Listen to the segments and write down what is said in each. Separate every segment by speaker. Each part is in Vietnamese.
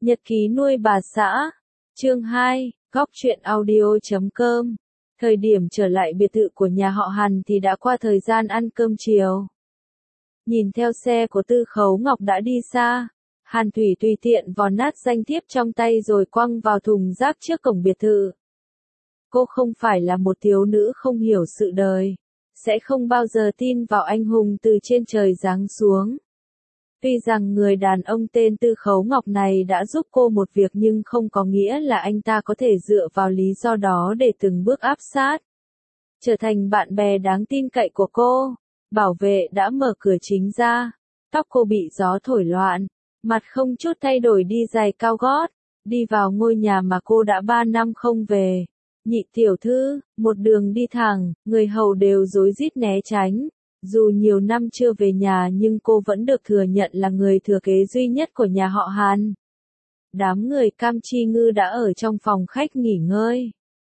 Speaker 1: Nhật ký nuôi bà xã. Chương 2, góc truyện audio.com. Thời điểm trở lại biệt thự của nhà họ Hàn thì đã qua thời gian ăn cơm chiều. Nhìn theo xe của Tư Khấu Ngọc đã đi xa, Hàn Thủy tùy tiện vò nát danh thiếp trong tay rồi quăng vào thùng rác trước cổng biệt thự. Cô không phải là một thiếu nữ không hiểu sự đời, sẽ không bao giờ tin vào anh hùng từ trên trời giáng xuống. Tuy rằng người đàn ông tên Tư Khấu Ngọc này đã giúp cô một việc nhưng không có nghĩa là anh ta có thể dựa vào lý do đó để từng bước áp sát, trở thành bạn bè đáng tin cậy của cô. Bảo vệ đã mở cửa chính ra, tóc cô bị gió thổi loạn, mặt không chút thay đổi đi giày cao gót, đi vào ngôi nhà mà cô đã 3 năm không về. Nhị tiểu thư, một đường đi thẳng, người hầu đều rối rít né tránh. Dù nhiều năm chưa về nhà nhưng cô vẫn được thừa nhận là người thừa kế duy nhất của nhà họ Hàn. Đám người Cam Chi Ngư đã ở trong phòng khách nghỉ ngơi.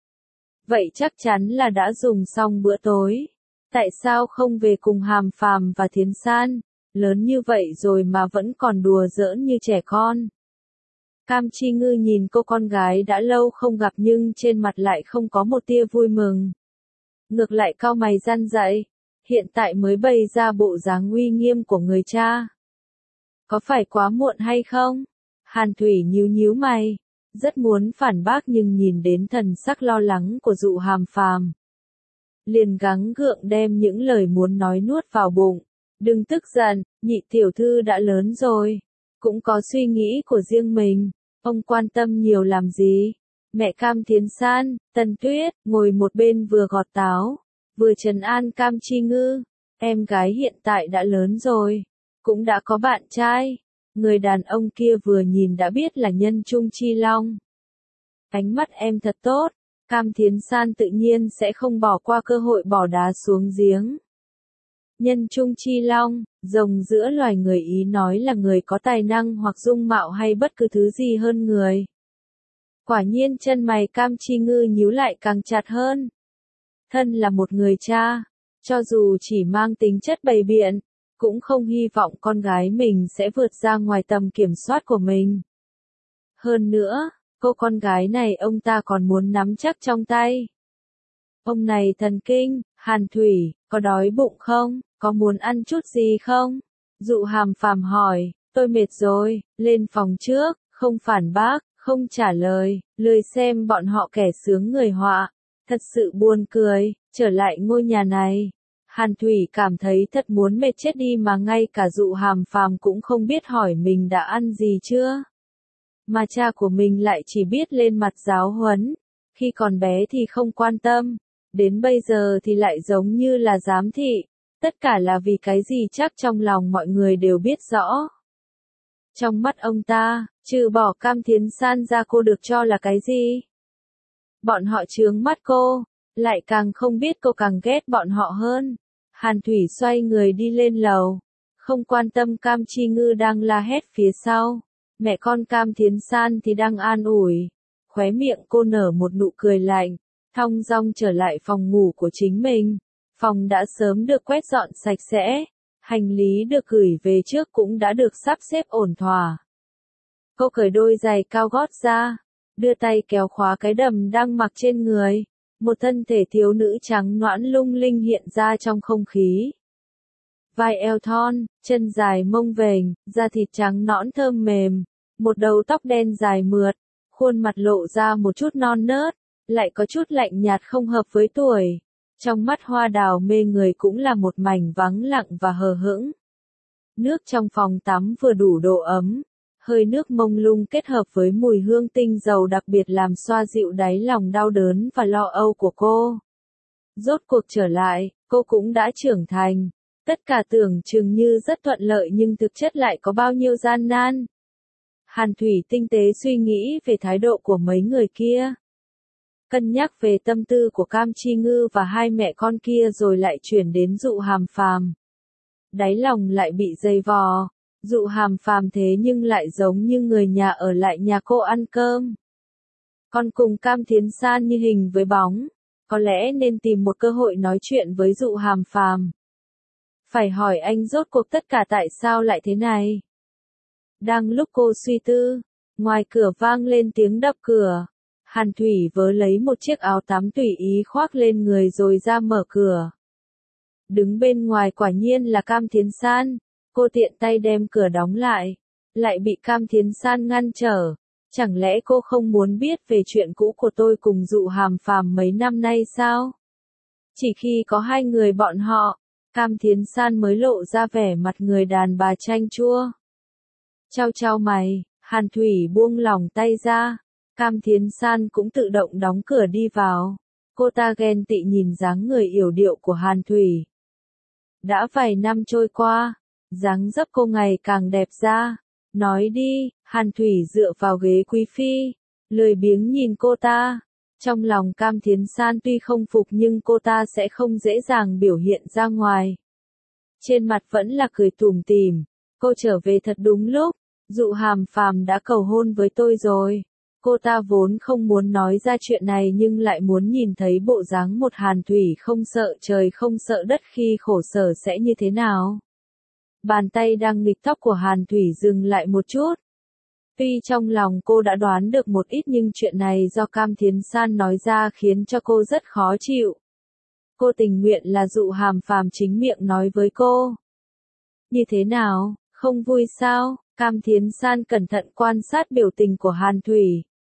Speaker 1: Vậy chắc chắn là đã dùng xong bữa tối. Tại sao không về cùng Hàm Phàm và Thiến San? Lớn như vậy rồi mà vẫn còn đùa giỡn như trẻ con. Cam Chi Ngư nhìn cô con gái đã lâu không gặp nhưng trên mặt lại không có một tia vui mừng. Ngược lại cau mày răn dạy. Hiện tại mới bày ra bộ dáng uy nghiêm của người cha. Có phải quá muộn hay không? Hàn Thủy nhíu nhíu mày, rất muốn phản bác nhưng nhìn đến thần sắc lo lắng của Dụ Hàm Phàm, liền gắng gượng đem những lời muốn nói nuốt vào bụng. Đừng tức giận, nhị tiểu thư đã lớn rồi, cũng có suy nghĩ của riêng mình, ông quan tâm nhiều làm gì? Mẹ Cam Thiến San, Tần Tuyết, ngồi một bên vừa gọt táo, vừa trấn an Cam Chi Ngư. Em gái hiện tại đã lớn rồi, cũng đã có bạn trai. Người đàn ông kia vừa nhìn đã biết là Nhân Trung Chi Long. Ánh mắt em thật tốt, Cam Thiến San tự nhiên sẽ không bỏ qua cơ hội bỏ đá xuống giếng. Nhân Trung Chi Long, rồng giữa loài người, ý nói là người có tài năng hoặc dung mạo hay bất cứ thứ gì hơn người. Quả nhiên chân mày Cam Chi Ngư nhíu lại càng chặt hơn. Thân là một người cha, cho dù chỉ mang tính chất bày biện, cũng không hy vọng con gái mình sẽ vượt ra ngoài tầm kiểm soát của mình. Hơn nữa, cô con gái này ông ta còn muốn nắm chắc trong tay. Ông này thần kinh. Hàn Thủy, có đói bụng không? Có muốn ăn chút gì không? Dụ Hàm Phàm hỏi. Tôi mệt rồi, lên phòng trước, không phản bác, không trả lời, lười xem bọn họ kẻ sướng người họa. Thật sự buồn cười, trở lại ngôi nhà này. Hàn Thủy cảm thấy thật muốn mệt chết đi mà ngay cả Dụ Hàm Phàm cũng không biết hỏi mình đã ăn gì chưa. Mà cha của mình lại chỉ biết lên mặt giáo huấn, khi còn bé thì không quan tâm, đến bây giờ thì lại giống như là giám thị. Tất cả là vì cái gì chắc trong lòng mọi người đều biết rõ. Trong mắt ông ta, trừ bỏ Cam Thiến San ra cô được cho là cái gì? Bọn họ chướng mắt cô, lại càng không biết cô càng ghét bọn họ hơn. Hàn Thủy xoay người đi lên lầu, không quan tâm Cam Chi Ngư đang la hét phía sau. Mẹ con Cam Thiến San thì đang an ủi. Khóe miệng cô nở một nụ cười lạnh, thong dong trở lại phòng ngủ của chính mình. Phòng đã sớm được quét dọn sạch sẽ, hành lý được gửi về trước cũng đã được sắp xếp ổn thỏa. Cô cởi đôi giày cao gót ra, đưa tay kéo khóa cái đầm đang mặc trên người. Một thân thể thiếu nữ trắng nõn lung linh hiện ra trong không khí. Vai eo thon, chân dài mông vềnh, da thịt trắng nõn thơm mềm, một đầu tóc đen dài mượt, khuôn mặt lộ ra một chút non nớt, lại có chút lạnh nhạt không hợp với tuổi. Trong mắt hoa đào mê người cũng là một mảnh vắng lặng và hờ hững. Nước trong phòng tắm vừa đủ độ ấm, hơi nước mông lung kết hợp với mùi hương tinh dầu đặc biệt làm xoa dịu đáy lòng đau đớn và lo âu của cô. Rốt cuộc trở lại, cô cũng đã trưởng thành. Tất cả tưởng chừng như rất thuận lợi nhưng thực chất lại có bao nhiêu gian nan. Hàn Thủy tinh tế suy nghĩ về thái độ của mấy người kia. Cân nhắc về tâm tư của Cam Chi Ngư và hai mẹ con kia rồi lại chuyển đến Dụ Hàm Phàm. Đáy lòng lại bị dày vò. Dụ Hàm Phàm thế nhưng lại giống như người nhà ở lại nhà cô ăn cơm. Còn cùng Cam Thiến San như hình với bóng. Có lẽ nên tìm một cơ hội nói chuyện với Dụ Hàm Phàm. Phải hỏi anh rốt cuộc tất cả tại sao lại thế này. Đang lúc cô suy tư, Ngoài cửa vang lên tiếng đập cửa. Hàn Thủy vớ lấy một chiếc áo tắm tùy ý khoác lên người rồi ra mở cửa. Đứng bên ngoài quả nhiên là Cam Thiến San. Cô tiện tay đem cửa đóng lại. Lại bị Cam Thiến San ngăn trở. Chẳng lẽ cô không muốn biết về chuyện cũ của tôi cùng Dụ Hàm Phàm mấy năm nay sao? Chỉ khi có hai người bọn họ, Cam Thiến San mới lộ ra vẻ mặt người đàn bà chanh chua. Chau chau mày, Hàn Thủy buông lỏng tay ra. Cam Thiến San cũng tự động đóng cửa đi vào. Cô ta ghen tị nhìn dáng người yểu điệu của Hàn Thủy. Đã vài năm trôi qua, dáng dấp cô ngày càng đẹp ra. Nói đi, Hàn Thủy dựa vào ghế quý phi, lười biếng nhìn cô ta. Trong lòng Cam Thiến San tuy không phục nhưng cô ta sẽ không dễ dàng biểu hiện ra ngoài. Trên mặt vẫn là cười tủm tỉm. Cô trở về thật đúng lúc, Dụ Hàm Phàm đã cầu hôn với tôi rồi. Cô ta vốn không muốn nói ra chuyện này nhưng lại muốn nhìn thấy bộ dáng một Hàn Thủy không sợ trời không sợ đất khi khổ sở sẽ như thế nào. Bàn tay đang nghịch tóc của Hàn Thủy dừng lại một chút. Tuy trong lòng cô đã đoán được một ít nhưng chuyện này do Cam Thiến San nói ra khiến cho cô rất khó chịu. Cô tình nguyện là Dụ Hàm Phàm chính miệng nói với cô. Như thế nào, không vui sao? Cam Thiến San cẩn thận quan sát biểu tình của Hàn Thủy.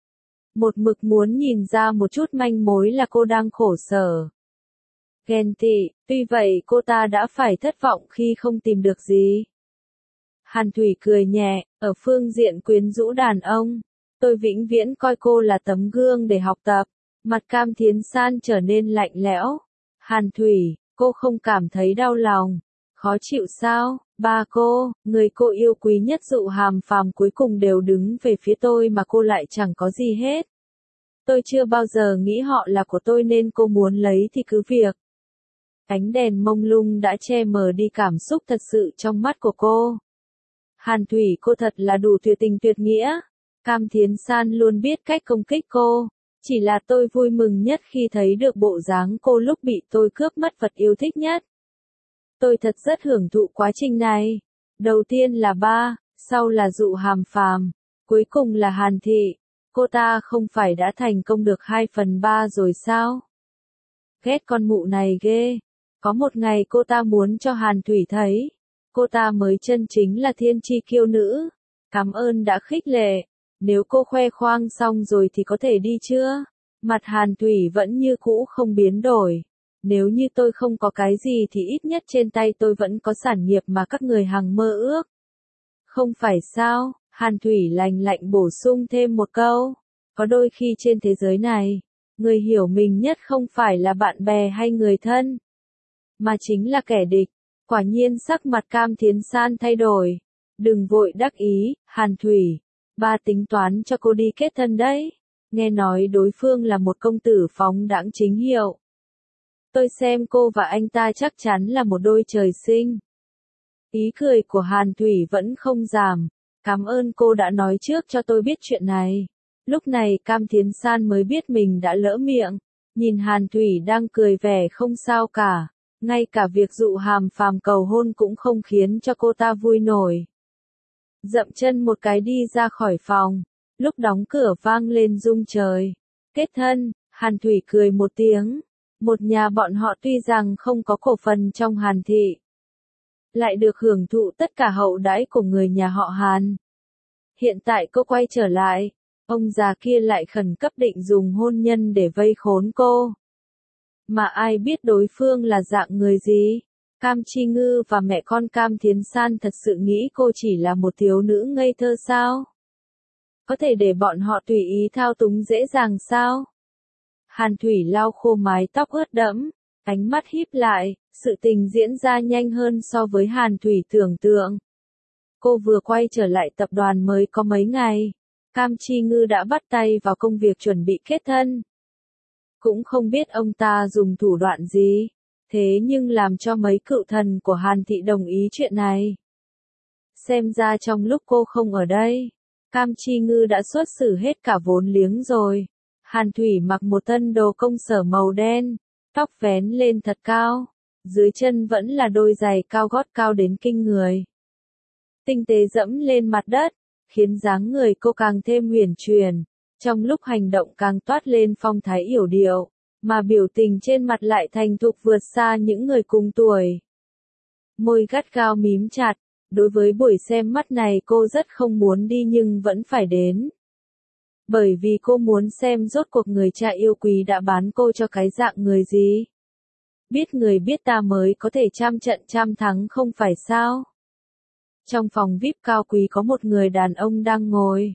Speaker 1: Một mực muốn nhìn ra một chút manh mối là cô đang khổ sở. Ghen tị, tuy vậy cô ta đã phải thất vọng khi không tìm được gì. Hàn Thủy cười nhẹ, ở phương diện quyến rũ đàn ông, tôi vĩnh viễn coi cô là tấm gương để học tập. Mặt Cam Thiến San trở nên lạnh lẽo. Hàn Thủy, cô không cảm thấy đau lòng, khó chịu sao? Ba cô, người cô yêu quý nhất Dụ Hàm Phàm cuối cùng đều đứng về phía tôi mà cô lại chẳng có gì hết. Tôi chưa bao giờ nghĩ họ là của tôi nên cô muốn lấy thì cứ việc. Ánh đèn mông lung đã che mờ đi cảm xúc thật sự trong mắt của cô. Hàn Thủy, cô thật là đủ tuyệt tình tuyệt nghĩa. Cam Thiến San luôn biết cách công kích cô. Chỉ là tôi vui mừng nhất khi thấy được bộ dáng cô lúc bị tôi cướp mất vật yêu thích nhất. Tôi thật rất hưởng thụ quá trình này. Đầu tiên là ba, sau là Dụ Hàm Phàm, cuối cùng là Hàn Thị. Cô ta không phải đã thành công được 2/3 rồi sao? Ghét con mụ này ghê. Có một ngày cô ta muốn cho Hàn Thủy thấy. Cô ta mới chân chính là thiên chi kiêu nữ. Cảm ơn đã khích lệ. Nếu cô khoe khoang xong rồi thì có thể đi chưa? Mặt Hàn Thủy vẫn như cũ không biến đổi. Nếu như tôi không có cái gì thì ít nhất trên tay tôi vẫn có sản nghiệp mà các người hằng mơ ước. Không phải sao? Hàn Thủy lạnh lạnh bổ sung thêm một câu. Có đôi khi trên thế giới này, người hiểu mình nhất không phải là bạn bè hay người thân, mà chính là kẻ địch. Quả nhiên sắc mặt Cam Thiến San thay đổi. Đừng vội đắc ý, Hàn Thủy. Ba tính toán cho cô đi kết thân đấy. Nghe nói đối phương là một công tử phóng đãng chính hiệu. Tôi xem cô và anh ta chắc chắn là một đôi trời sinh. Ý cười của Hàn Thủy vẫn không giảm. Cảm ơn cô đã nói trước cho tôi biết chuyện này. Lúc này Cam Thiến San mới biết mình đã lỡ miệng. Nhìn Hàn Thủy đang cười vẻ không sao cả. Ngay cả việc Dụ Hàm Phàm cầu hôn cũng không khiến cho cô ta vui nổi. Dậm chân một cái đi ra khỏi phòng. Lúc đóng cửa vang lên rung trời. Kết thân, Hàn Thủy cười một tiếng. Một nhà bọn họ tuy rằng không có cổ phần trong Hàn Thị, lại được hưởng thụ tất cả hậu đãi của người nhà họ Hàn. Hiện tại cô quay trở lại, ông già kia lại khẩn cấp định dùng hôn nhân để vây khốn cô. Mà ai biết đối phương là dạng người gì? Cam Chi Ngư và mẹ con Cam Thiến San thật sự nghĩ cô chỉ là một thiếu nữ ngây thơ sao? Có thể để bọn họ tùy ý thao túng dễ dàng sao? Hàn Thủy lau khô mái tóc ướt đẫm, ánh mắt híp lại, sự tình diễn ra nhanh hơn so với Hàn Thủy tưởng tượng. Cô vừa quay trở lại tập đoàn mới có mấy ngày, Cam Chi Ngư đã bắt tay vào công việc chuẩn bị kết thân. Cũng không biết ông ta dùng thủ đoạn gì, thế nhưng làm cho mấy cựu thần của Hàn Thị đồng ý chuyện này. Xem ra trong lúc cô không ở đây, Cam Chi Ngư đã xuất xử hết cả vốn liếng rồi. Hàn Thủy mặc một thân đồ công sở màu đen, tóc vén lên thật cao, dưới chân vẫn là đôi giày cao gót cao đến kinh người. Tinh tế dẫm lên mặt đất, khiến dáng người cô càng thêm huyền chuyển, trong lúc hành động càng toát lên phong thái yểu điệu, mà biểu tình trên mặt lại thành thục vượt xa những người cùng tuổi. Môi gắt gao mím chặt, đối với buổi xem mắt này cô rất không muốn đi nhưng vẫn phải đến. Bởi vì cô muốn xem rốt cuộc người cha yêu quý đã bán cô cho cái dạng người gì. Biết người biết ta mới có thể trăm trận trăm thắng không phải sao? Trong phòng VIP cao quý có một người đàn ông đang ngồi.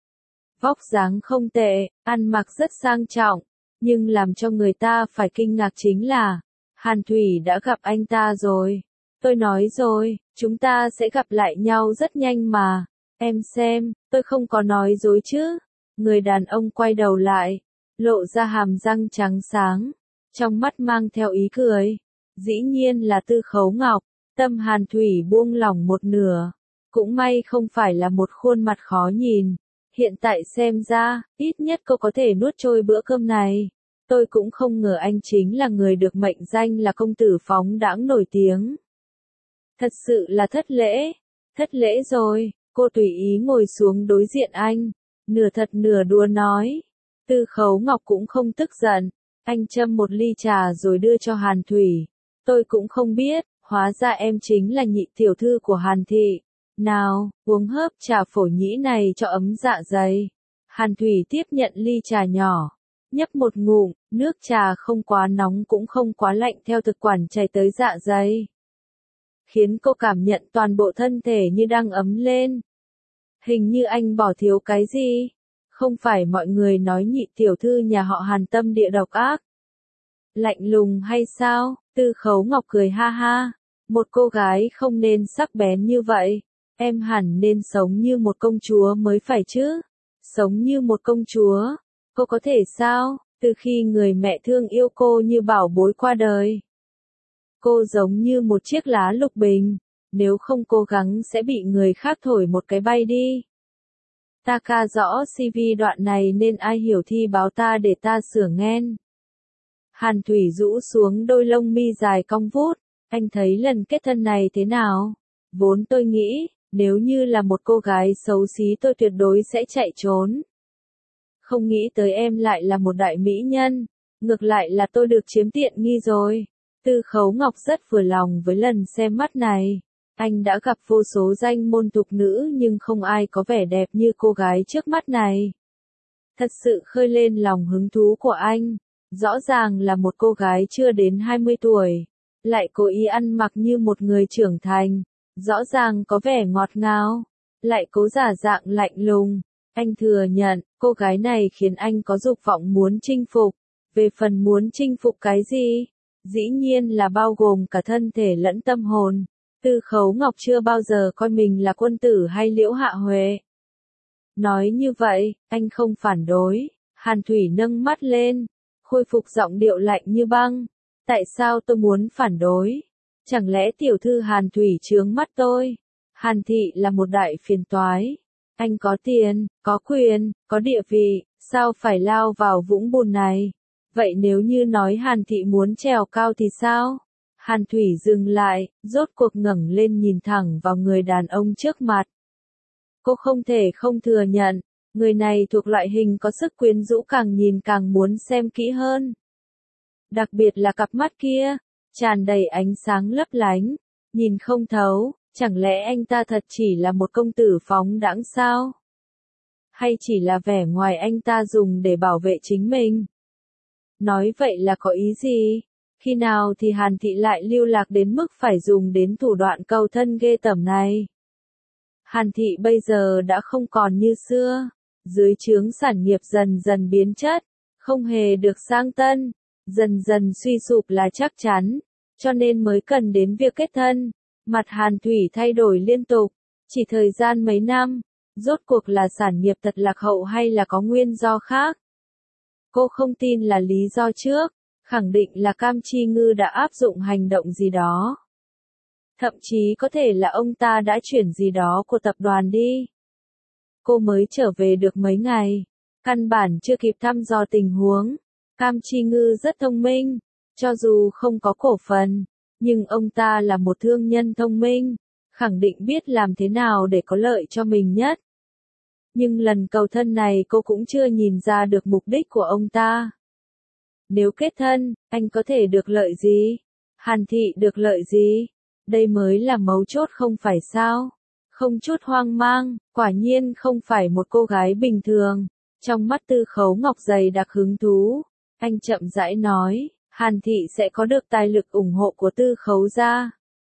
Speaker 1: Vóc dáng không tệ, ăn mặc rất sang trọng, nhưng làm cho người ta phải kinh ngạc chính là, Hàn Thủy đã gặp anh ta rồi. Tôi nói rồi, chúng ta sẽ gặp lại nhau rất nhanh mà. Em xem, tôi không có nói dối chứ. Người đàn ông quay đầu lại, lộ ra hàm răng trắng sáng, trong mắt mang theo ý cười. Dĩ nhiên là Tư Khấu Ngọc. Tâm Hàn Thủy buông lỏng một nửa. Cũng may không phải là một khuôn mặt khó nhìn. Hiện tại xem ra, ít nhất cô có thể nuốt trôi bữa cơm này. Tôi cũng không ngờ anh chính là người được mệnh danh là công tử phóng đãng nổi tiếng. Thật sự là thất lễ rồi. Cô tùy ý ngồi xuống đối diện anh, nửa thật nửa đùa nói. Tư Khấu Ngọc cũng không tức giận, anh châm một ly trà rồi đưa cho Hàn Thủy. Tôi cũng không biết, hóa ra em chính là nhị tiểu thư của Hàn thị. Nào, uống hớp trà phổ nhĩ này cho ấm dạ dày. Hàn Thủy tiếp nhận ly trà nhỏ, nhấp một ngụm, nước trà không quá nóng cũng không quá lạnh theo thực quản chảy tới dạ dày, khiến cô cảm nhận toàn bộ thân thể như đang ấm lên. Hình như anh bỏ thiếu cái gì? Không phải mọi người nói nhị tiểu thư nhà họ Hàn tâm địa độc ác, lạnh lùng hay sao? Tư Khấu Ngọc cười ha ha. Một cô gái không nên sắc bén như vậy. Em hẳn nên sống như một công chúa mới phải chứ. Sống như một công chúa. Cô có thể sao? Từ khi người mẹ thương yêu cô như bảo bối qua đời, cô giống như một chiếc lá lục bình. Nếu không cố gắng sẽ bị người khác thổi một cái bay đi. Ta ca rõ CV đoạn này nên ai hiểu thì báo ta để ta sửa nghen. Hàn Thủy rũ xuống đôi lông mi dài cong vút. Anh thấy lần kết thân này thế nào? Vốn tôi nghĩ, nếu như là một cô gái xấu xí tôi tuyệt đối sẽ chạy trốn. Không nghĩ tới em lại là một đại mỹ nhân. Ngược lại là tôi được chiếm tiện nghi rồi. Tư Khấu Ngọc rất vừa lòng với lần xem mắt này. Anh đã gặp vô số danh môn tục nữ nhưng không ai có vẻ đẹp như cô gái trước mắt này. Thật sự khơi lên lòng hứng thú của anh. Rõ ràng là một cô gái chưa đến 20 tuổi. Lại cố ý ăn mặc như một người trưởng thành. Rõ ràng có vẻ ngọt ngào. Lại cố giả dạng lạnh lùng. Anh thừa nhận, cô gái này khiến anh có dục vọng muốn chinh phục. Về phần muốn chinh phục cái gì? Dĩ nhiên là bao gồm cả thân thể lẫn tâm hồn. Tư Khấu Ngọc chưa bao giờ coi mình là quân tử hay Liễu Hạ Huệ. Nói như vậy, anh không phản đối. Hàn Thủy nâng mắt lên, khôi phục giọng điệu lạnh như băng. Tại sao tôi muốn phản đối? Chẳng lẽ tiểu thư Hàn Thủy chướng mắt tôi? Hàn thị là một đại phiền toái. Anh có tiền, có quyền, có địa vị, sao phải lao vào vũng bùn này? Vậy nếu như nói Hàn thị muốn trèo cao thì sao? Hàn Thủy dừng lại, rốt cuộc ngẩng lên nhìn thẳng vào người đàn ông trước mặt. Cô không thể không thừa nhận, người này thuộc loại hình có sức quyến rũ càng nhìn càng muốn xem kỹ hơn. Đặc biệt là cặp mắt kia, tràn đầy ánh sáng lấp lánh, nhìn không thấu, chẳng lẽ anh ta thật chỉ là một công tử phóng đãng sao? Hay chỉ là vẻ ngoài anh ta dùng để bảo vệ chính mình? Nói vậy là có ý gì? Khi nào thì Hàn thị lại lưu lạc đến mức phải dùng đến thủ đoạn cầu thân ghê tởm này? Hàn thị bây giờ đã không còn như xưa, dưới trướng sản nghiệp dần dần biến chất, không hề được sang tân, dần dần suy sụp là chắc chắn, cho nên mới cần đến việc kết thân. Mặt Hàn Thủy thay đổi liên tục, chỉ thời gian mấy năm, rốt cuộc là sản nghiệp thật lạc hậu hay là có nguyên do khác? Cô không tin là lý do trước, khẳng định là Cam Chi Ngư đã áp dụng hành động gì đó. Thậm chí có thể là ông ta đã chuyển gì đó của tập đoàn đi. Cô mới trở về được mấy ngày, căn bản chưa kịp thăm dò tình huống. Cam Chi Ngư rất thông minh, cho dù không có cổ phần, nhưng ông ta là một thương nhân thông minh, khẳng định biết làm thế nào để có lợi cho mình nhất. Nhưng lần cầu thân này cô cũng chưa nhìn ra được mục đích của ông ta. Nếu kết thân, anh có thể được lợi gì? Hàn Thị được lợi gì? Đây mới là mấu chốt không phải sao? Không chút hoang mang, quả nhiên không phải một cô gái bình thường. Trong mắt Tư Khấu Ngọc dày đặc hứng thú, anh chậm rãi nói, Hàn Thị sẽ có được tài lực ủng hộ của Tư Khấu gia.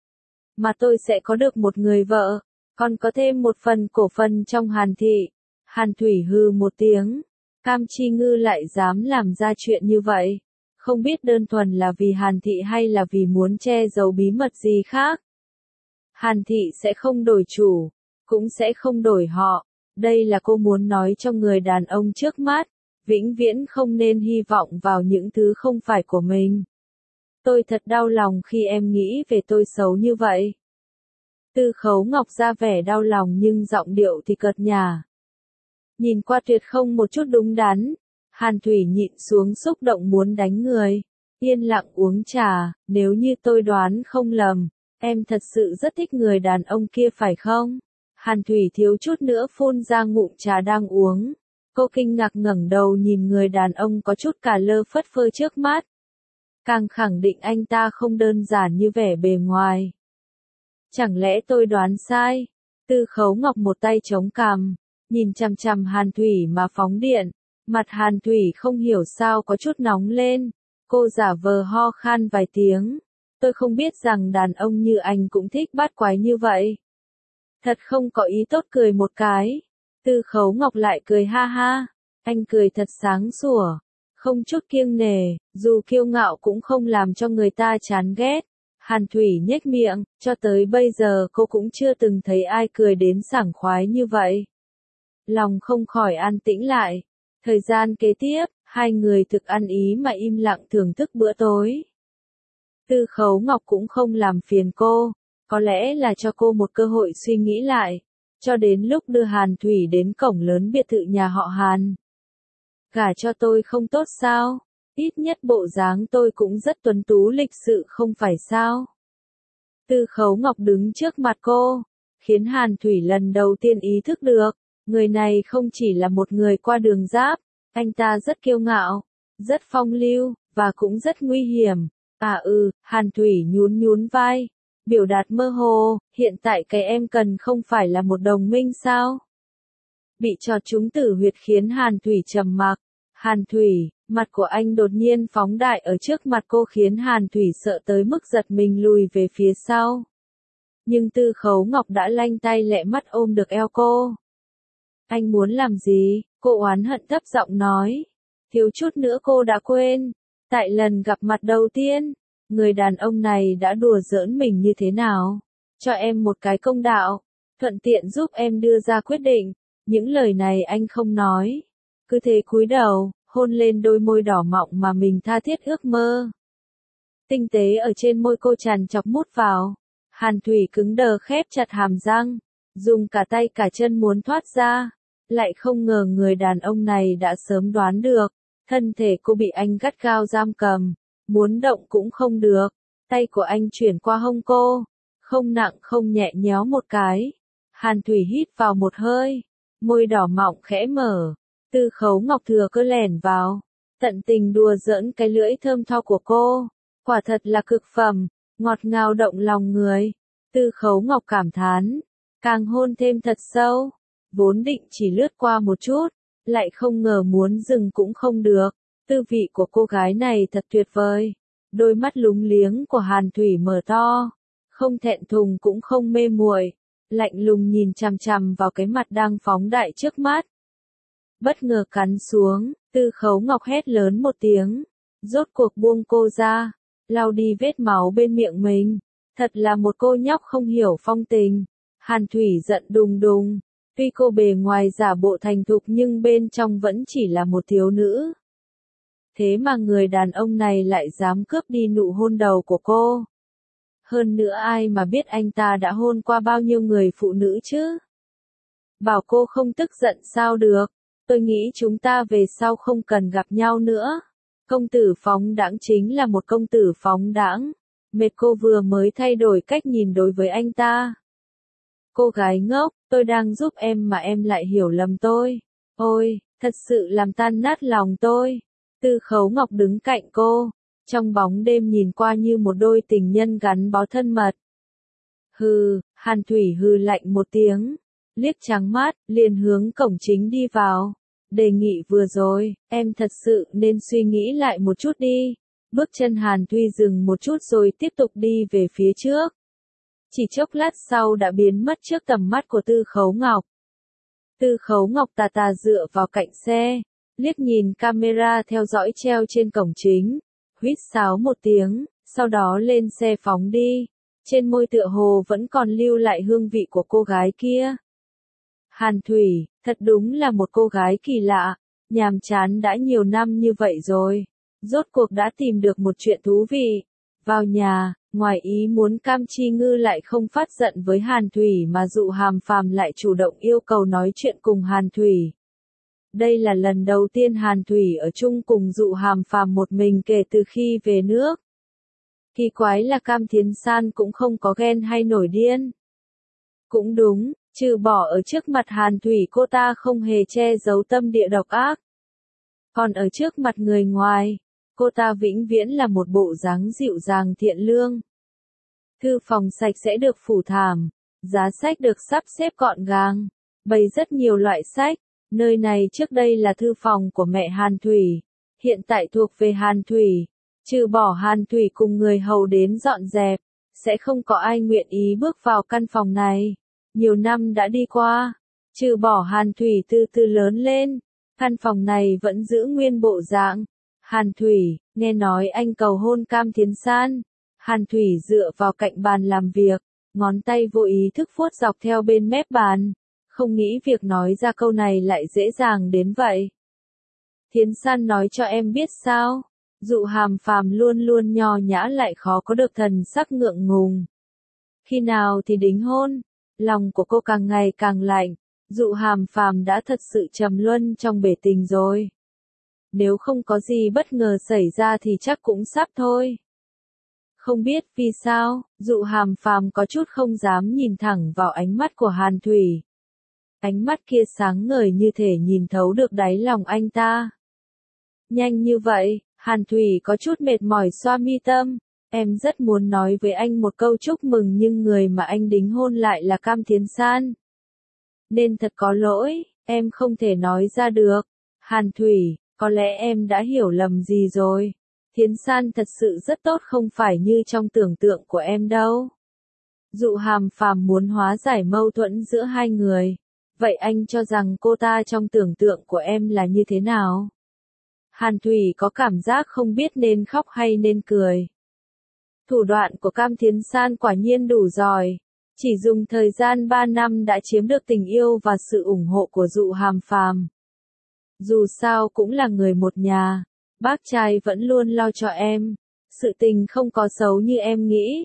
Speaker 1: Mà tôi sẽ có được một người vợ, còn có thêm một phần cổ phần trong Hàn Thị. Hàn Thủy hừ một tiếng, Cam Chi Ngư lại dám làm ra chuyện như vậy. Không biết đơn thuần là vì Hàn Thị hay là vì muốn che giấu bí mật gì khác. Hàn Thị sẽ không đổi chủ, cũng sẽ không đổi họ. Đây là cô muốn nói cho người đàn ông trước mắt, vĩnh viễn không nên hy vọng vào những thứ không phải của mình. Tôi thật đau lòng khi em nghĩ về tôi xấu như vậy. Tư Khấu Ngọc ra vẻ đau lòng nhưng giọng điệu thì cợt nhả. Nhìn qua tuyệt không một chút đúng đắn. Hàn Thủy nhịn xuống xúc động muốn đánh người. Yên lặng uống trà, nếu như tôi đoán không lầm, em thật sự rất thích người đàn ông kia phải không? Hàn Thủy thiếu chút nữa phun ra ngụm trà đang uống. Cô kinh ngạc ngẩng đầu nhìn người đàn ông có chút cả lơ phất phơ trước mắt. Càng khẳng định anh ta không đơn giản như vẻ bề ngoài. Chẳng lẽ tôi đoán sai? Tư Khấu Ngọc một tay chống cằm, nhìn chằm chằm Hàn Thủy mà phóng điện. Mặt Hàn Thủy không hiểu sao có chút nóng lên. Cô giả vờ ho khan vài tiếng. Tôi không biết rằng đàn ông như anh cũng thích bát quái như vậy. Thật không có ý tốt cười một cái. Tư Khấu Ngọc lại cười ha ha. Anh cười thật sáng sủa. Không chút kiêng nể, dù kiêu ngạo cũng không làm cho người ta chán ghét. Hàn Thủy nhếch miệng, cho tới bây giờ cô cũng chưa từng thấy ai cười đến sảng khoái như vậy. Lòng không khỏi an tĩnh lại. Thời gian kế tiếp, hai người thực ăn ý mà im lặng thưởng thức bữa tối. Tư Khấu Ngọc cũng không làm phiền cô, có lẽ là cho cô một cơ hội suy nghĩ lại, cho đến lúc đưa Hàn Thủy đến cổng lớn biệt thự nhà họ Hàn. Gả cho tôi không tốt sao? Ít nhất bộ dáng tôi cũng rất tuấn tú lịch sự không phải sao? Tư Khấu Ngọc đứng trước mặt cô, khiến Hàn Thủy lần đầu tiên ý thức được, người này không chỉ là một người qua đường giáp, anh ta rất kiêu ngạo, rất phong lưu, và cũng rất nguy hiểm. Hàn Thủy nhún nhún vai, biểu đạt mơ hồ, hiện tại cái em cần không phải là một đồng minh sao? Bị chọt trúng tử huyệt khiến Hàn Thủy trầm mặc. Hàn Thủy, mặt của anh đột nhiên phóng đại ở trước mặt cô khiến Hàn Thủy sợ tới mức giật mình lùi về phía sau. Nhưng Tư Khấu Ngọc đã lanh tay lẹ mắt ôm được eo cô. Anh muốn làm gì? Cô oán hận thấp giọng nói. Thiếu chút nữa cô đã quên. Tại lần gặp mặt đầu tiên, người đàn ông này đã đùa giỡn mình như thế nào? Cho em một cái công đạo, thuận tiện giúp em đưa ra quyết định. Những lời này anh không nói. Cứ thế cúi đầu, hôn lên đôi môi đỏ mọng mà mình tha thiết ước mơ. Tinh tế ở trên môi cô tràn chọc mút vào. Hàn Thủy cứng đờ khép chặt hàm răng, dùng cả tay cả chân muốn thoát ra. Lại không ngờ người đàn ông này đã sớm đoán được. Thân thể cô bị anh gắt gao giam cầm, muốn động cũng không được. Tay của anh chuyển qua hông cô, không nặng không nhẹ nhéo một cái. Hàn Thủy hít vào một hơi, môi đỏ mọng khẽ mở. Tư Khấu Ngọc thừa cơ lẻn vào, tận tình đùa giỡn cái lưỡi thơm tho của cô. Quả thật là cực phẩm, ngọt ngào động lòng người. Tư Khấu Ngọc cảm thán, càng hôn thêm thật sâu. Vốn định chỉ lướt qua một chút, lại không ngờ muốn dừng cũng không được. Tư vị của cô gái này thật tuyệt vời. Đôi mắt lúng liếng của Hàn Thủy mở to, không thẹn thùng cũng không mê muội, lạnh lùng nhìn chằm chằm vào cái mặt đang phóng đại trước mắt. Bất ngờ cắn xuống, Tư Khấu Ngọc hét lớn một tiếng, rốt cuộc buông cô ra, lau đi vết máu bên miệng mình. Thật là một cô nhóc không hiểu phong tình. Hàn Thủy giận đùng đùng. Tuy cô bề ngoài giả bộ thành thục nhưng bên trong vẫn chỉ là một thiếu nữ. Thế mà người đàn ông này lại dám cướp đi nụ hôn đầu của cô. Hơn nữa ai mà biết anh ta đã hôn qua bao nhiêu người phụ nữ chứ? Bảo cô không tức giận sao được? Tôi nghĩ chúng ta về sau không cần gặp nhau nữa. Công tử phóng đãng chính là một công tử phóng đãng. Mệt cô vừa mới thay đổi cách nhìn đối với anh ta. Cô gái ngốc, tôi đang giúp em mà em lại hiểu lầm tôi. Ôi, thật sự làm tan nát lòng tôi. Tư Khấu Ngọc đứng cạnh cô, trong bóng đêm nhìn qua như một đôi tình nhân gắn bó thân mật. Hừ, Hàn Thủy hừ lạnh một tiếng, liếc trắng mắt, liền hướng cổng chính đi vào. Đề nghị vừa rồi, em thật sự nên suy nghĩ lại một chút đi. Bước chân Hàn Thuy dừng một chút rồi tiếp tục đi về phía trước. Chỉ chốc lát sau đã biến mất trước tầm mắt của Tư Khấu Ngọc. Tư Khấu Ngọc tà tà dựa vào cạnh xe, liếc nhìn camera theo dõi treo trên cổng chính, huýt sáo một tiếng, sau đó lên xe phóng đi. Trên môi tựa hồ vẫn còn lưu lại hương vị của cô gái kia. Hàn Thủy, thật đúng là một cô gái kỳ lạ, nhàm chán đã nhiều năm như vậy rồi. Rốt cuộc đã tìm được một chuyện thú vị. Vào nhà, ngoài ý muốn Cam Chi Ngư lại không phát giận với Hàn Thủy mà Dụ Hàm Phàm lại chủ động yêu cầu nói chuyện cùng Hàn Thủy. Đây là lần đầu tiên Hàn Thủy ở chung cùng Dụ Hàm Phàm một mình kể từ khi về nước. Kỳ quái là Cam Thiến San cũng không có ghen hay nổi điên. Cũng đúng, trừ bỏ ở trước mặt Hàn Thủy cô ta không hề che giấu tâm địa độc ác. Còn ở trước mặt người ngoài, cô ta vĩnh viễn là một bộ dáng dịu dàng thiện lương. Thư phòng sạch sẽ được phủ thảm, giá sách được sắp xếp gọn gàng, bày rất nhiều loại sách. Nơi này trước đây là thư phòng của mẹ Hàn Thủy, hiện tại thuộc về Hàn Thủy. Trừ bỏ Hàn Thủy cùng người hầu đến dọn dẹp, sẽ không có ai nguyện ý bước vào căn phòng này. Nhiều năm đã đi qua, trừ bỏ Hàn Thủy từ từ lớn lên, căn phòng này vẫn giữ nguyên bộ dạng. Hàn Thủy, nghe nói anh cầu hôn Cam Thiến San. Hàn Thủy dựa vào cạnh bàn làm việc, ngón tay vô ý thức vuốt dọc theo bên mép bàn. Không nghĩ việc nói ra câu này lại dễ dàng đến vậy. Thiến San nói cho em biết sao? Dụ Hàm Phàm luôn luôn nho nhã lại khó có được thần sắc ngượng ngùng. Khi nào thì đính hôn? Lòng của cô càng ngày càng lạnh. Dụ Hàm Phàm đã thật sự trầm luân trong bể tình rồi. Nếu không có gì bất ngờ xảy ra thì chắc cũng sắp thôi. Không biết vì sao, Dụ Hàm Phàm có chút không dám nhìn thẳng vào ánh mắt của Hàn Thủy. Ánh mắt kia sáng ngời như thể nhìn thấu được đáy lòng anh ta. Nhanh như vậy, Hàn Thủy có chút mệt mỏi xoa mi tâm. Em rất muốn nói với anh một câu chúc mừng nhưng người mà anh đính hôn lại là Cam Thiến San. Nên thật có lỗi, em không thể nói ra được. Hàn Thủy, có lẽ em đã hiểu lầm gì rồi. Thiến San thật sự rất tốt không phải như trong tưởng tượng của em đâu. Dụ Hàm Phàm muốn hóa giải mâu thuẫn giữa hai người. Vậy anh cho rằng cô ta trong tưởng tượng của em là như thế nào? Hàn Thủy có cảm giác không biết nên khóc hay nên cười. Thủ đoạn của Cam Thiến San quả nhiên đủ giỏi. Chỉ dùng thời gian 3 năm đã chiếm được tình yêu và sự ủng hộ của Dụ Hàm Phàm. Dù sao cũng là người một nhà, bác trai vẫn luôn lo cho em. Sự tình không có xấu như em nghĩ.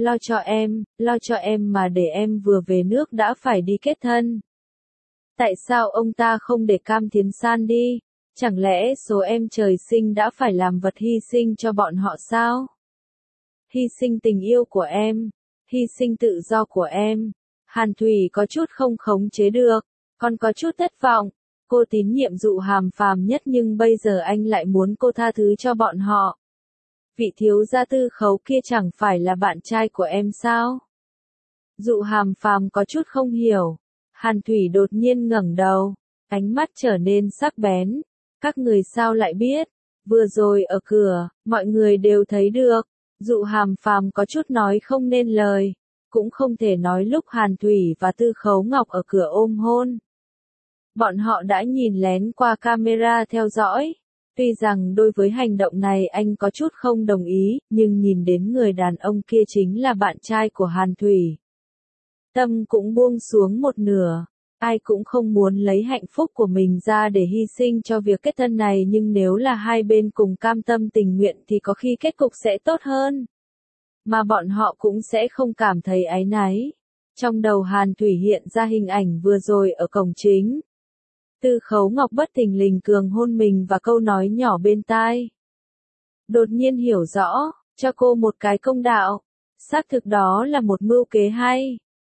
Speaker 1: Lo cho em mà để em vừa về nước đã phải đi kết thân. Tại sao ông ta không để Cam Thiến San đi? Chẳng lẽ số em trời sinh đã phải làm vật hy sinh cho bọn họ sao? Hy sinh tình yêu của em, hy sinh tự do của em. Hàn Thủy có chút không khống chế được, còn có chút thất vọng. Cô tín nhiệm Dụ Hàm Phàm nhất nhưng bây giờ anh lại muốn cô tha thứ cho bọn họ. Vị thiếu gia Tư Khấu kia chẳng phải là bạn trai của em sao? Dụ Hàm Phàm có chút không hiểu. Hàn Thủy đột nhiên ngẩng đầu, ánh mắt trở nên sắc bén. Các người sao lại biết? Vừa rồi ở cửa, mọi người đều thấy được. Dụ Hàm Phàm có chút nói không nên lời, cũng không thể nói lúc Hàn Thủy và Tư Khấu Ngọc ở cửa ôm hôn. Bọn họ đã nhìn lén qua camera theo dõi. Tuy rằng đối với hành động này anh có chút không đồng ý, nhưng nhìn đến người đàn ông kia chính là bạn trai của Hàn Thủy. Tâm cũng buông xuống một nửa. Ai cũng không muốn lấy hạnh phúc của mình ra để hy sinh cho việc kết thân này nhưng nếu là hai bên cùng cam tâm tình nguyện thì có khi kết cục sẽ tốt hơn. Mà bọn họ cũng sẽ không cảm thấy áy náy. Trong đầu Hàn Thủy hiện ra hình ảnh vừa rồi ở cổng chính. Tư Khấu Ngọc bất thình lình cường hôn mình và câu nói nhỏ bên tai. Đột nhiên hiểu rõ, cho cô một cái công đạo. Xác thực đó là một mưu kế hay.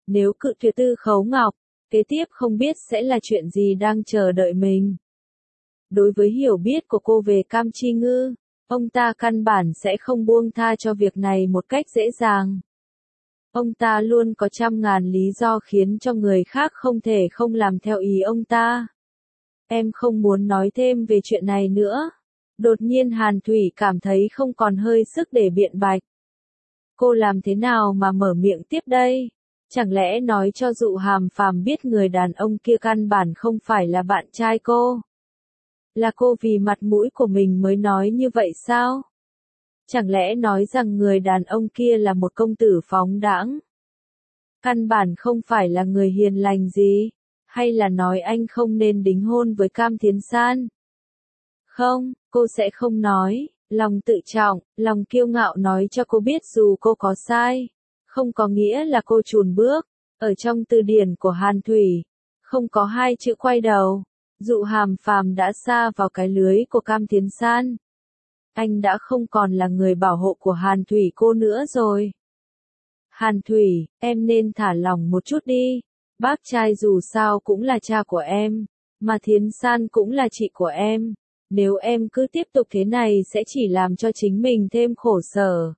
Speaker 1: Nếu cự tuyệt Tư Khấu Ngọc, kế tiếp không biết sẽ là chuyện gì đang chờ đợi mình. Đối với hiểu biết của cô về Cam Chi Ngư, ông ta căn bản sẽ không buông tha cho việc này một cách dễ dàng. Ông ta luôn có trăm ngàn lý do khiến cho người khác không thể không làm theo ý ông ta. Em không muốn nói thêm về chuyện này nữa. Đột nhiên Hàn Thủy cảm thấy không còn hơi sức để biện bạch. Cô làm thế nào mà mở miệng tiếp đây? Chẳng lẽ nói cho Dụ Hàm Phàm biết người đàn ông kia căn bản không phải là bạn trai cô? Là cô vì mặt mũi của mình mới nói như vậy sao? Chẳng lẽ nói rằng người đàn ông kia là một công tử phóng đãng? Căn bản không phải là người hiền lành gì? Hay là nói anh không nên đính hôn với Cam Thiến San? Không, cô sẽ không nói. Lòng tự trọng, lòng kiêu ngạo nói cho cô biết dù cô có sai, không có nghĩa là cô chùn bước. Ở trong từ điển của Hàn Thủy, không có hai chữ quay đầu. Dụ Hàm Phàm đã sa vào cái lưới của Cam Thiến San. Anh đã không còn là người bảo hộ của Hàn Thủy cô nữa rồi. Hàn Thủy, em nên thả lỏng một chút đi. Bác trai dù sao cũng là cha của em, mà Thiến San cũng là chị của em. Nếu em cứ tiếp tục thế này sẽ chỉ làm cho chính mình thêm khổ sở.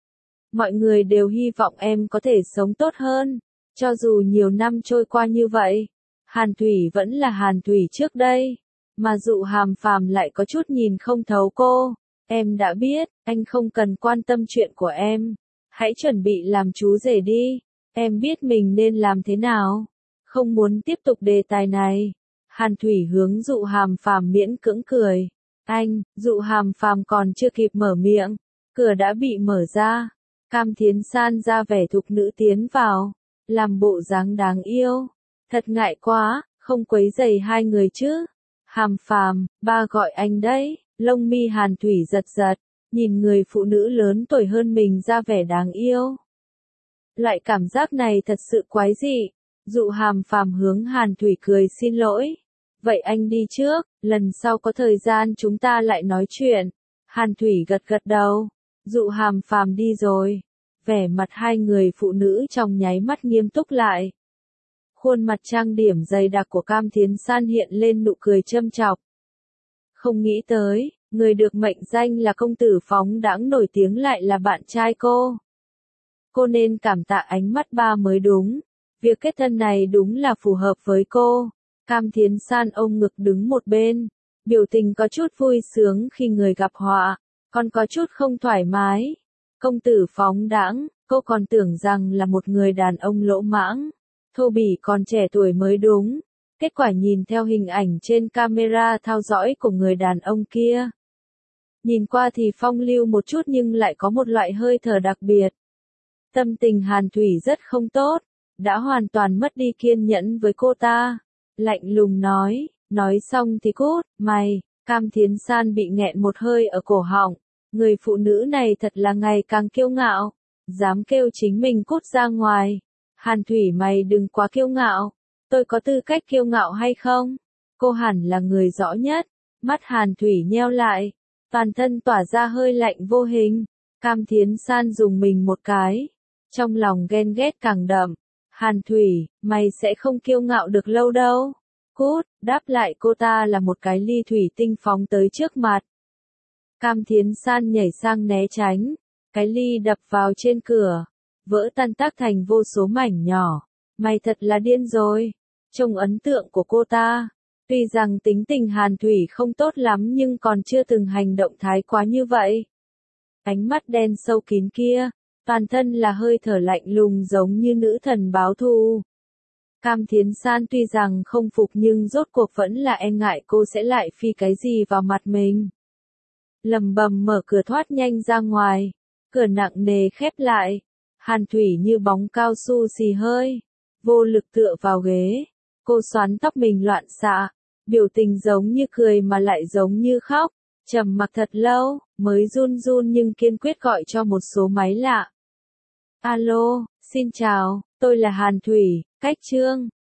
Speaker 1: Mọi người đều hy vọng em có thể sống tốt hơn. Cho dù nhiều năm trôi qua như vậy, Hàn Thủy vẫn là Hàn Thủy trước đây. Mà Dụ Hàm Phàm lại có chút nhìn không thấu cô. Em đã biết, anh không cần quan tâm chuyện của em. Hãy chuẩn bị làm chú rể đi. Em biết mình nên làm thế nào. Không muốn tiếp tục đề tài này. Hàn Thủy hướng Dụ Hàm Phàm miễn cưỡng cười. Anh, Dụ Hàm Phàm còn chưa kịp mở miệng, cửa đã bị mở ra. Cam Thiến San ra vẻ thục nữ tiến vào, làm bộ dáng đáng yêu. Thật ngại quá, không quấy rầy hai người chứ. Hàm Phàm, ba gọi anh đấy. Lông mi Hàn Thủy giật giật, nhìn người phụ nữ lớn tuổi hơn mình ra vẻ đáng yêu. Loại cảm giác này thật sự quái dị. Dụ Hàm Phàm hướng Hàn Thủy cười xin lỗi. Vậy anh đi trước, lần sau có thời gian chúng ta lại nói chuyện. Hàn Thủy gật gật đầu. Dụ Hàm Phàm đi rồi. Vẻ mặt hai người phụ nữ trong nháy mắt nghiêm túc lại. Khuôn mặt trang điểm dày đặc của Cam Thiến San hiện lên nụ cười châm chọc. Không nghĩ tới, người được mệnh danh là công tử phóng đãng nổi tiếng lại là bạn trai cô. Cô nên cảm tạ ánh mắt ba mới đúng. Việc kết thân này đúng là phù hợp với cô. Cam Thiến San ôm ngực đứng một bên, biểu tình có chút vui sướng khi người gặp họa, còn có chút không thoải mái. Công tử phóng đãng, cô còn tưởng rằng là một người đàn ông lỗ mãng, thô bỉ còn trẻ tuổi mới đúng. Kết quả nhìn theo hình ảnh trên camera theo dõi của người đàn ông kia. Nhìn qua thì phong lưu một chút nhưng lại có một loại hơi thở đặc biệt. Tâm tình Hàn Thủy rất không tốt, đã hoàn toàn mất đi kiên nhẫn với cô ta. Lạnh lùng nói xong thì cút, mày. Cam Thiến San bị nghẹn một hơi ở cổ họng. Người phụ nữ này thật là ngày càng kiêu ngạo, dám kêu chính mình cút ra ngoài. Hàn Thủy mày đừng quá kiêu ngạo, tôi có tư cách kiêu ngạo hay không? Cô hẳn là người rõ nhất. Mắt Hàn Thủy nheo lại, toàn thân tỏa ra hơi lạnh vô hình. Cam Thiến San dùng mình một cái, trong lòng ghen ghét càng đậm. Hàn Thủy, mày sẽ không kiêu ngạo được lâu đâu. Cút, đáp lại cô ta là một cái ly thủy tinh phóng tới trước mặt. Cam Thiến San nhảy sang né tránh, cái ly đập vào trên cửa, vỡ tan tác thành vô số mảnh nhỏ. Mày thật là điên rồi. Trong ấn tượng của cô ta, tuy rằng tính tình Hàn Thủy không tốt lắm nhưng còn chưa từng hành động thái quá như vậy. Ánh mắt đen sâu kín kia, toàn thân là hơi thở lạnh lùng giống như nữ thần báo thù. Cam Thiến San tuy rằng không phục nhưng rốt cuộc vẫn là e ngại cô sẽ lại phi cái gì vào mặt mình. Lầm bầm mở cửa thoát nhanh ra ngoài, cửa nặng nề khép lại. Hàn Thủy như bóng cao su xì hơi, vô lực tựa vào ghế. Cô xoắn tóc mình loạn xạ, biểu tình giống như cười mà lại giống như khóc. Trầm mặc thật lâu, mới run run nhưng kiên quyết gọi cho một số máy lạ. Alo, xin chào, tôi là Hàn Thủy, cách Trương.